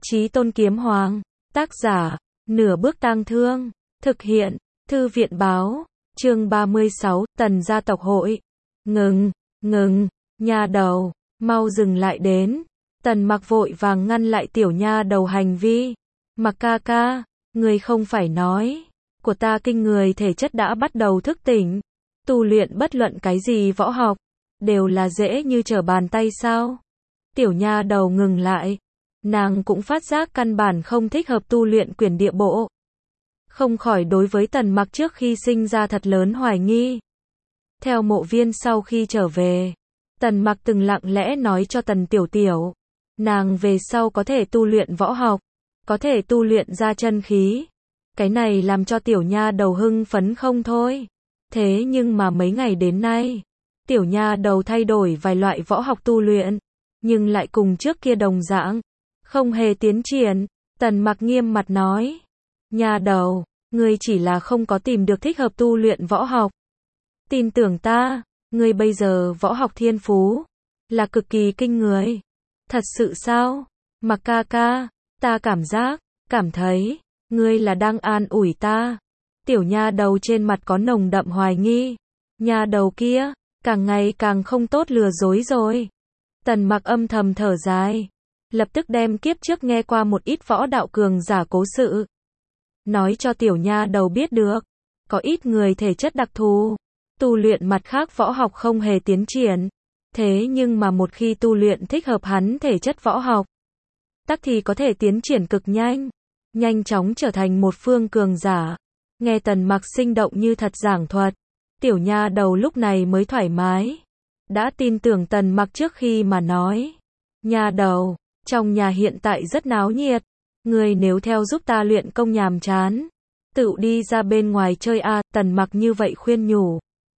Chí Tôn Kiếm Hoàng. Tác giả, Nửa Bước Tang Thương. Thực hiện, Thư viện báo. Chương 36, Tần gia tộc hội. Ngừng, nha đầu, mau dừng lại đến. Tần Mặc vội vàng ngăn lại tiểu nha đầu hành vi. Mặc ca ca, người không phải nói, của ta kinh người thể chất đã bắt đầu thức tỉnh. Tu luyện bất luận cái gì võ học, đều là dễ như trở bàn tay sao? Tiểu nha đầu ngừng lại. Nàng cũng phát giác căn bản không thích hợp tu luyện quyền địa bộ. Không khỏi đối với Tần Mặc trước khi sinh ra thật lớn hoài nghi. Theo Mộ Viên sau khi trở về, Tần Mặc từng lặng lẽ nói cho Tần Tiểu Tiểu, nàng về sau có thể tu luyện võ học, có thể tu luyện ra chân khí. Cái này làm cho tiểu nha đầu hưng phấn không thôi. Thế nhưng mà mấy ngày đến nay, tiểu nha đầu thay đổi vài loại võ học tu luyện, nhưng lại cùng trước kia đồng dạng, không hề tiến triển. Tần Mặc nghiêm mặt nói, nha đầu, ngươi chỉ là không có tìm được thích hợp tu luyện võ học. Tin tưởng ta, ngươi bây giờ võ học thiên phú là cực kỳ kinh người. Thật sự sao? Mặc ca ca, ta cảm thấy, ngươi là đang an ủi ta. Tiểu nha đầu trên mặt có nồng đậm hoài nghi. Nha đầu kia, càng ngày càng không tốt lừa dối rồi. Tần Mặc âm thầm thở dài, lập tức đem kiếp trước nghe qua một ít võ đạo cường giả cố sự, nói cho tiểu nha đầu biết được. Có ít người thể chất đặc thù, tu luyện mặt khác võ học không hề tiến triển. Thế nhưng mà một khi tu luyện thích hợp hắn thể chất võ học, tắc thì có thể tiến triển cực nhanh, nhanh chóng trở thành một phương cường giả. Nghe Tần Mặc sinh động như thật giảng thuật, tiểu nha đầu lúc này mới thoải mái, đã tin tưởng Tần Mặc trước khi mà nói. Nha đầu, trong nhà hiện tại rất náo nhiệt, ngươi nếu theo giúp ta luyện công nhàm chán, tự đi ra bên ngoài chơi a. Tần Mặc như vậy khuyên nhủ.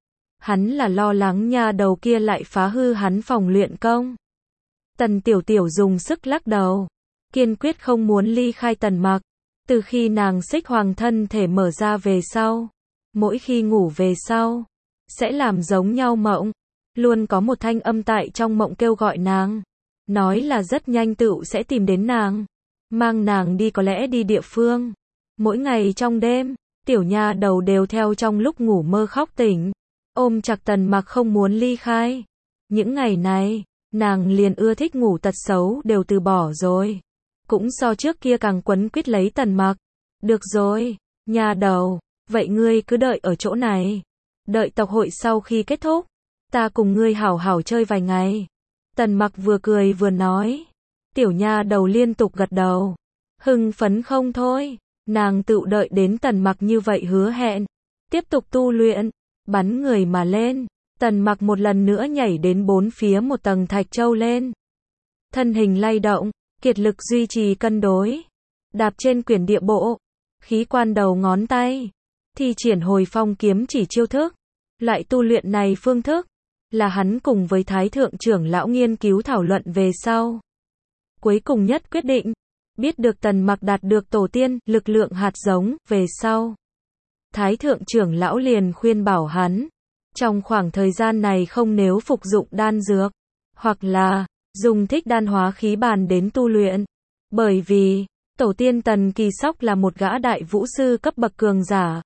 Hắn là lo lắng nha đầu kia lại phá hư hắn phòng luyện công. Tần Tiểu Tiểu dùng sức lắc đầu, kiên quyết không muốn ly khai Tần Mặc. Từ khi nàng xích hoàng thân thể mở ra về sau, mỗi khi ngủ về sau, sẽ làm giống nhau mộng. Luôn có một thanh âm tại trong mộng kêu gọi nàng, nói là rất nhanh tựu sẽ tìm đến nàng, mang nàng đi có lẽ đi địa phương. Mỗi ngày trong đêm, tiểu nha đầu đều theo trong lúc ngủ mơ khóc tỉnh, ôm chặt Tần Mặc không muốn ly khai. Những ngày này, nàng liền ưa thích ngủ tật xấu đều từ bỏ rồi, cũng so trước kia càng quấn quýt lấy Tần Mặc. Được rồi, nha đầu, vậy ngươi cứ đợi ở chỗ này, đợi tộc hội sau khi kết thúc, ta cùng ngươi hảo hảo chơi vài ngày. Tần Mặc vừa cười vừa nói. Tiểu nha đầu liên tục gật đầu, hưng phấn không thôi. Nàng tự đợi đến Tần Mặc như vậy hứa hẹn, tiếp tục tu luyện, bắn người mà lên. Tần Mặc một lần nữa nhảy đến bốn phía một tầng thạch châu lên, thân hình lay động, kiệt lực duy trì cân đối, đạp trên quyển địa bộ, khí quan đầu ngón tay, thi triển hồi phong kiếm chỉ chiêu thức. Loại tu luyện này phương thức là hắn cùng với Thái thượng trưởng lão nghiên cứu thảo luận về sau, cuối cùng nhất quyết định. Biết được Tần Mặc đạt được tổ tiên lực lượng hạt giống về sau, Thái thượng trưởng lão liền khuyên bảo hắn, trong khoảng thời gian này không nếu phục dụng đan dược, hoặc là dùng thích đan hóa khí bàn đến tu luyện. Bởi vì tổ tiên Tần Kỳ Sóc là một gã đại vũ sư cấp bậc cường giả.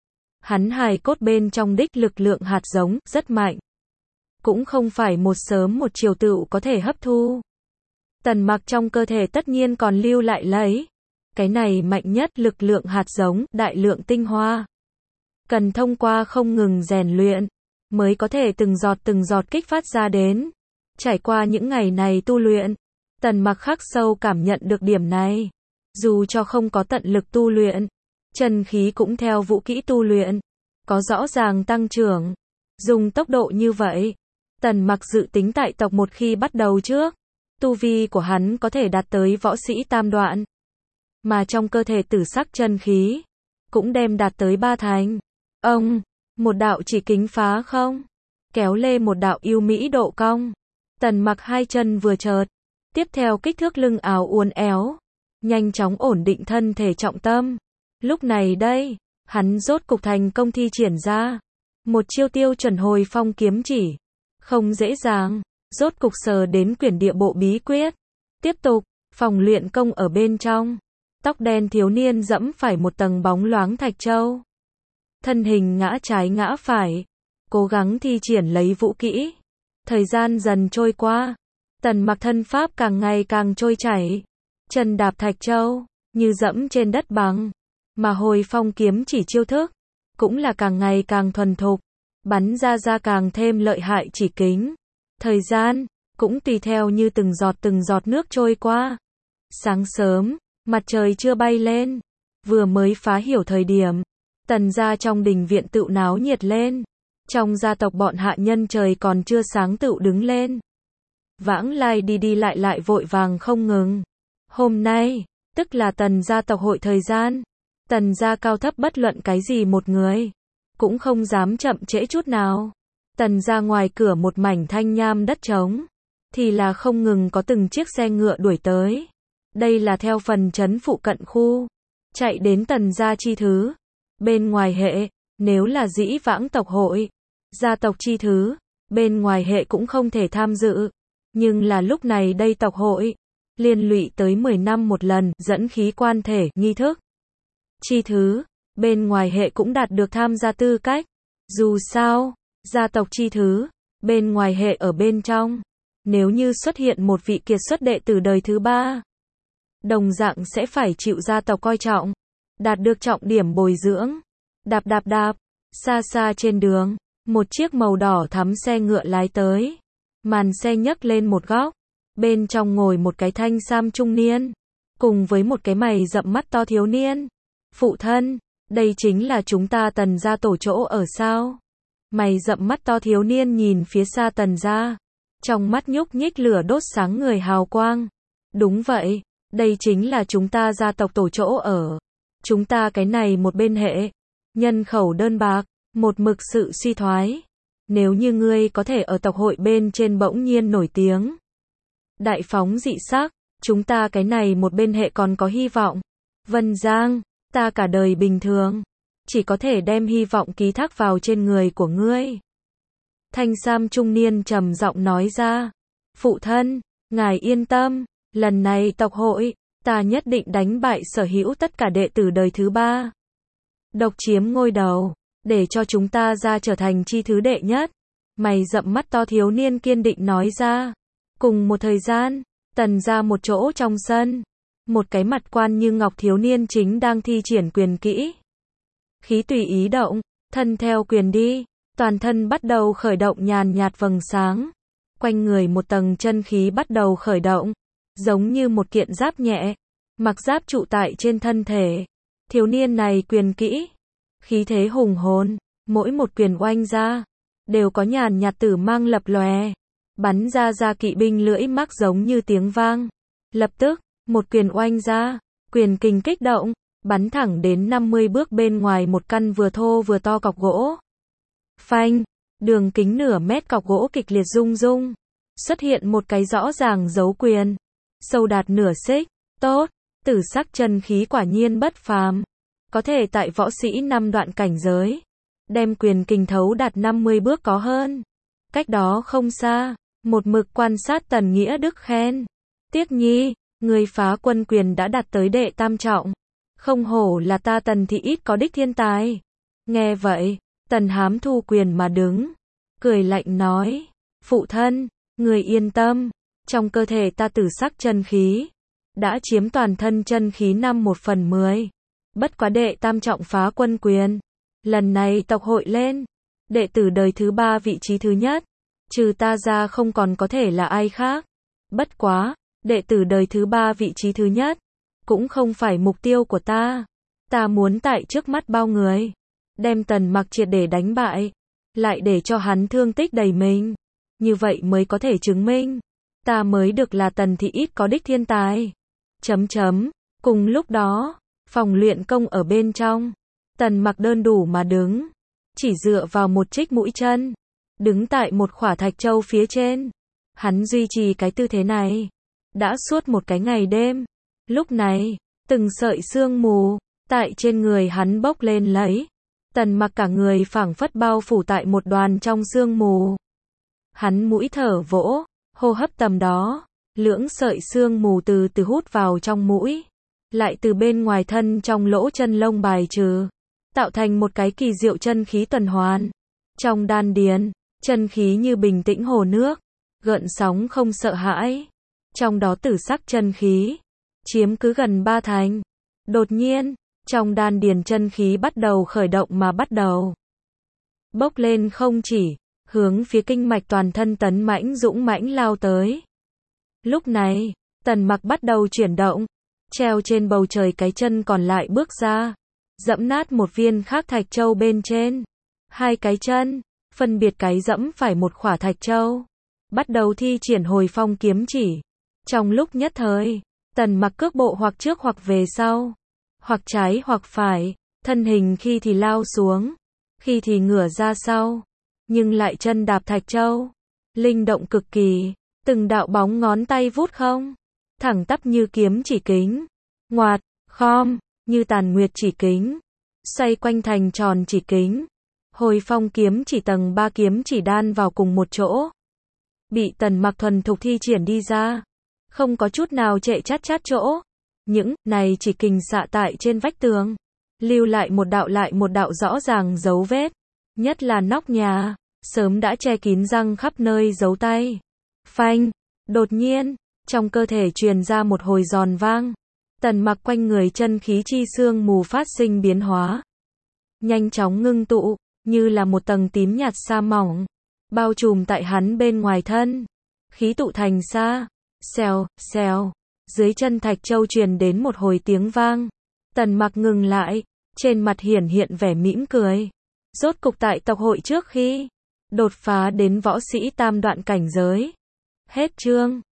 Hắn hài cốt bên trong đích lực lượng hạt giống rất mạnh, cũng không phải một sớm một chiều tựu có thể hấp thu. Tần Mặc trong cơ thể tất nhiên còn lưu lại lấy cái này mạnh nhất lực lượng hạt giống, đại lượng tinh hoa, cần thông qua không ngừng rèn luyện mới có thể từng giọt kích phát ra đến. Trải qua những ngày này tu luyện, Tần Mặc khắc sâu cảm nhận được điểm này. Dù cho không có tận lực tu luyện, chân khí cũng theo vũ kỹ tu luyện có rõ ràng tăng trưởng. Dùng tốc độ như vậy, Tần Mặc dự tính tại tộc một khi bắt đầu trước, tu vi của hắn có thể đạt tới võ sĩ tam đoạn, mà trong cơ thể tử sắc chân khí cũng đem đạt tới 3 thành. Một đạo chỉ kính phá không, kéo lê một đạo yêu mỹ độ cong. Tần Mặc hai chân vừa chợt, tiếp theo kích thước lưng áo uốn éo, nhanh chóng ổn định thân thể trọng tâm. Lúc này đây, hắn rốt cục thành công thi triển ra một chiêu tiêu chuẩn hồi phong kiếm chỉ. Không dễ dàng, rốt cục sờ đến quyển địa bộ bí quyết. Tiếp tục, Phòng luyện công ở bên trong. Tóc đen thiếu niên dẫm phải một tầng bóng loáng thạch châu. Thân hình ngã trái ngã phải. Cố gắng thi triển lấy vũ kỹ. Thời gian dần trôi qua. Tần Mặc thân pháp càng ngày càng trôi chảy. Chân đạp thạch châu, như dẫm trên đất bằng. Mà hồi phong kiếm chỉ chiêu thức, cũng là càng ngày càng thuần thục. Bắn ra càng thêm lợi hại chỉ kính. Thời gian, cũng tùy theo như từng giọt nước trôi qua. Sáng sớm, mặt trời chưa bay lên. Vừa mới phá hiểu thời điểm. Tần gia trong đình viện tựu náo nhiệt lên. Trong gia tộc bọn hạ nhân trời còn chưa sáng tựu đứng lên. Vãng lai đi lại vội vàng không ngừng. Hôm nay, tức là tần gia tộc hội thời gian. Tần gia cao thấp bất luận cái gì một người. Cũng không dám chậm trễ chút nào. Tần gia ngoài cửa một mảnh thanh nham đất trống. Thì là không ngừng có từng chiếc xe ngựa đuổi tới. Đây là theo phần trấn phụ cận khu. Chạy đến tần gia chi thứ. Bên ngoài hệ, nếu là dĩ vãng tộc hội. Gia tộc chi thứ. Bên ngoài hệ cũng không thể tham dự. Nhưng là lúc này đây tộc hội. Liên lụy tới 10 năm một lần dẫn khí quan thể nghi thức. Chi thứ. Bên ngoài hệ cũng đạt được tham gia tư cách. Dù sao, gia tộc chi thứ. Bên ngoài hệ ở bên trong. Nếu như xuất hiện một vị kiệt xuất đệ tử đời thứ 3. Đồng dạng sẽ phải chịu gia tộc coi trọng. Đạt được trọng điểm bồi dưỡng. Đạp. Xa trên đường. Một chiếc màu đỏ thắm xe ngựa lái tới. Màn xe nhấc lên một góc. Bên trong ngồi một cái thanh sam trung niên. Cùng với một cái mày rậm mắt to thiếu niên. Phụ thân, đây chính là chúng ta tần gia tổ chỗ ở sao? Mày rậm mắt to thiếu niên nhìn phía xa tần gia. Trong mắt nhúc nhích lửa đốt sáng người hào quang. Đúng vậy, đây chính là chúng ta gia tộc tổ chỗ ở. Chúng ta cái này một bên hệ. Nhân khẩu đơn bạc, một mực sự suy thoái. Nếu như ngươi có thể ở tộc hội bên trên bỗng nhiên nổi tiếng. Đại phóng dị sắc, chúng ta cái này một bên hệ còn có hy vọng. Vân Giang, ta cả đời bình thường. Chỉ có thể đem hy vọng ký thác vào trên người của ngươi. Thanh sam trung niên trầm giọng nói ra. Phụ thân, ngài yên tâm, lần này tộc hội, ta nhất định đánh bại sở hữu tất cả đệ tử đời thứ 3. Độc chiếm ngôi đầu, để cho chúng ta ra trở thành chi thứ đệ nhất. Mày rậm mắt to thiếu niên kiên định nói ra. Cùng một thời gian, tần ra một chỗ trong sân. Một cái mặt quan như ngọc thiếu niên chính đang thi triển quyền kỹ. Khí tùy ý động, thân theo quyền đi. Toàn thân bắt đầu khởi động nhàn nhạt vầng sáng. Quanh người một tầng chân khí bắt đầu khởi động. Giống như một kiện giáp nhẹ. Mặc giáp trụ tại trên thân thể. Thiếu niên này quyền kỹ. Khí thế hùng hồn. Mỗi một quyền oanh ra. Đều có nhàn nhạt tử mang lập lòe. Bắn ra kỵ binh lưỡi mắc giống như tiếng vang. Lập tức, một quyền oanh ra. Quyền kình kích động. Bắn thẳng đến 50 bước bên ngoài một căn vừa thô vừa to cọc gỗ. Phanh, đường kính nửa mét cọc gỗ kịch liệt rung rung. Xuất hiện một cái rõ ràng dấu quyền. Sâu đạt nửa xích. Tốt, tử sắc chân khí quả nhiên bất phàm. Có thể tại võ sĩ 5 đoạn cảnh giới. Đem quyền kình thấu đạt 50 bước có hơn. Cách đó không xa. Một mực quan sát Tần Nghĩa Đức khen. Tiếc nhi, người phá quân quyền đã đạt tới đệ tam trọng. Không hổ là ta Tần thị ít có đích thiên tài. Nghe vậy, Tần Hám thu quyền mà đứng. Cười lạnh nói. Phụ thân, người yên tâm. Trong cơ thể ta tử sắc chân khí. Đã chiếm toàn thân chân khí 5/10. Bất quá đệ tam trọng phá quân quyền. Lần này tộc hội lên. Đệ tử đời thứ 3 vị trí thứ nhất. Trừ ta ra không còn có thể là ai khác. Bất quá, đệ tử đời thứ 3 vị trí thứ nhất. Cũng không phải mục tiêu của ta. Ta muốn tại trước mắt bao người. Đem Tần Mặc triệt để đánh bại. Lại để cho hắn thương tích đầy mình. Như vậy mới có thể chứng minh. Ta mới được là Tần thị ít có đích thiên tài. Cùng lúc đó, phòng luyện công ở bên trong. Tần Mặc đơn đủ mà đứng. Chỉ dựa vào một trích mũi chân. Đứng tại một khỏa thạch châu phía trên. Hắn duy trì cái tư thế này. Đã suốt một cái ngày đêm. Lúc này, từng sợi sương mù. Tại trên người hắn bốc lên lấy. Tần Mặc cả người phảng phất bao phủ tại một đoàn trong sương mù. Hắn mũi thở vỗ. Hô hấp tầm đó. Lưỡng sợi sương mù từ từ hút vào trong mũi, lại từ bên ngoài thân trong lỗ chân lông bài trừ, tạo thành một cái kỳ diệu chân khí tuần hoàn. Trong đan điền, chân khí như bình tĩnh hồ nước, gợn sóng không sợ hãi. Trong đó tử sắc chân khí chiếm cứ gần 3/3. Đột nhiên, trong đan điền chân khí bắt đầu khởi động mà bắt đầu bốc lên, không chỉ hướng phía kinh mạch toàn thân tấn mãnh dũng mãnh lao tới. Lúc này, Tần Mặc bắt đầu chuyển động, treo trên bầu trời cái chân còn lại bước ra, dẫm nát một viên khác thạch châu bên trên. Hai cái chân, phân biệt cái dẫm phải một khỏa thạch châu, bắt đầu thi triển Hồi Phong kiếm chỉ. Trong lúc nhất thời, Tần Mặc cước bộ hoặc trước hoặc về sau, hoặc trái hoặc phải, thân hình khi thì lao xuống, khi thì ngửa ra sau, nhưng lại chân đạp thạch châu, linh động cực kỳ, từng đạo bóng ngón tay vút không, thẳng tắp như kiếm chỉ kính, ngoạt, khom, như tàn nguyệt chỉ kính, xoay quanh thành tròn chỉ kính. Hồi Phong kiếm chỉ tầng 3 kiếm chỉ đan vào cùng một chỗ, bị Tần Mặc thuần thục thi triển đi ra, không có chút nào trệ chát chỗ. Những này chỉ kình xạ tại trên vách tường, lưu lại một đạo rõ ràng dấu vết, nhất là nóc nhà, sớm đã che kín răng khắp nơi dấu tay. Phanh, đột nhiên, trong cơ thể truyền ra một hồi giòn vang. Tần Mặc quanh người chân khí chi sương mù phát sinh biến hóa, nhanh chóng ngưng tụ, như là một tầng tím nhạt sa mỏng, bao trùm tại hắn bên ngoài thân. Khí tụ thành sa, xèo, xèo, dưới chân thạch châu truyền đến một hồi tiếng vang. Tần Mặc ngừng lại, trên mặt hiển hiện vẻ mỉm cười. Rốt cục tại tộc hội trước khi đột phá đến võ sĩ tam đoạn cảnh giới. Hết chương.